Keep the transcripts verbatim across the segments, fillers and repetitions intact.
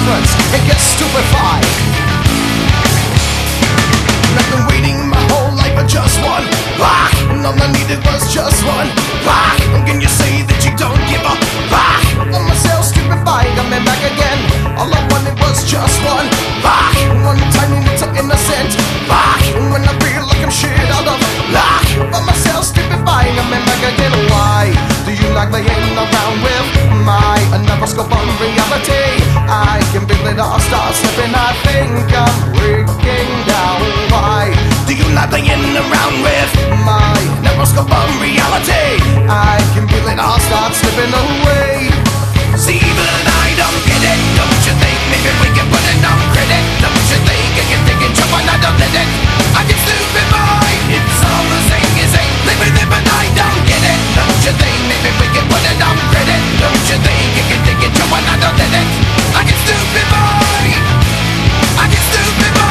announcements and get stupefied. I've been waiting my whole life for just one rock, and all I needed was just one rock. Can you say that you don't give a rock? I'm myself stupefied, I'm back again. All I wanted was just one rock, one tiny little innocent rock. And when I feel like I'm shit out of luck, I'm myself stupefied, I'm back again. Why do you like playing around with my another scope on reality? I can feel it all start slipping, I think I'm breaking down. Why do you like playing around with my neuroscope on reality? I can feel it all start slipping away. See, but I don't get it. Don't you think maybe we can put it on credit? Don't you think I can take it, jump on, I don't let it. I get stupid boy, it's all the same as ain't living it, but I don't get it. Don't you think maybe we can put it on credit? Don't you think I can take it, jump on, I don't let it. I get stupid boy, I get stupid boy.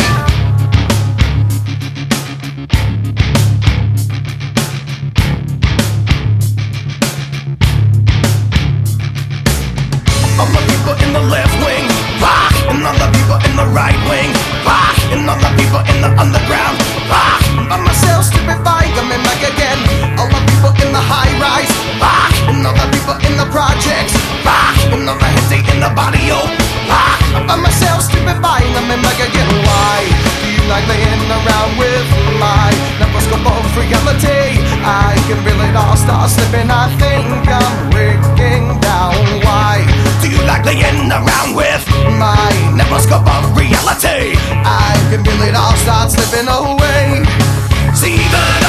All the people in the left wing, rock, and all the people in the right wing, rock, and all the people in the underground, rock. By myself, stupefied, coming back again. All the people in the high rise, rock, and all the people in the projects, rock, and all the heads in the body, oh, rock. By myself, stupefied, coming back again. Why do you like playing around with my neuroscope of reality? I can feel it all start slipping, I think I'm breaking down. Why do you like playing around with my neuroscope of reality? I can feel it all start slipping away. See, but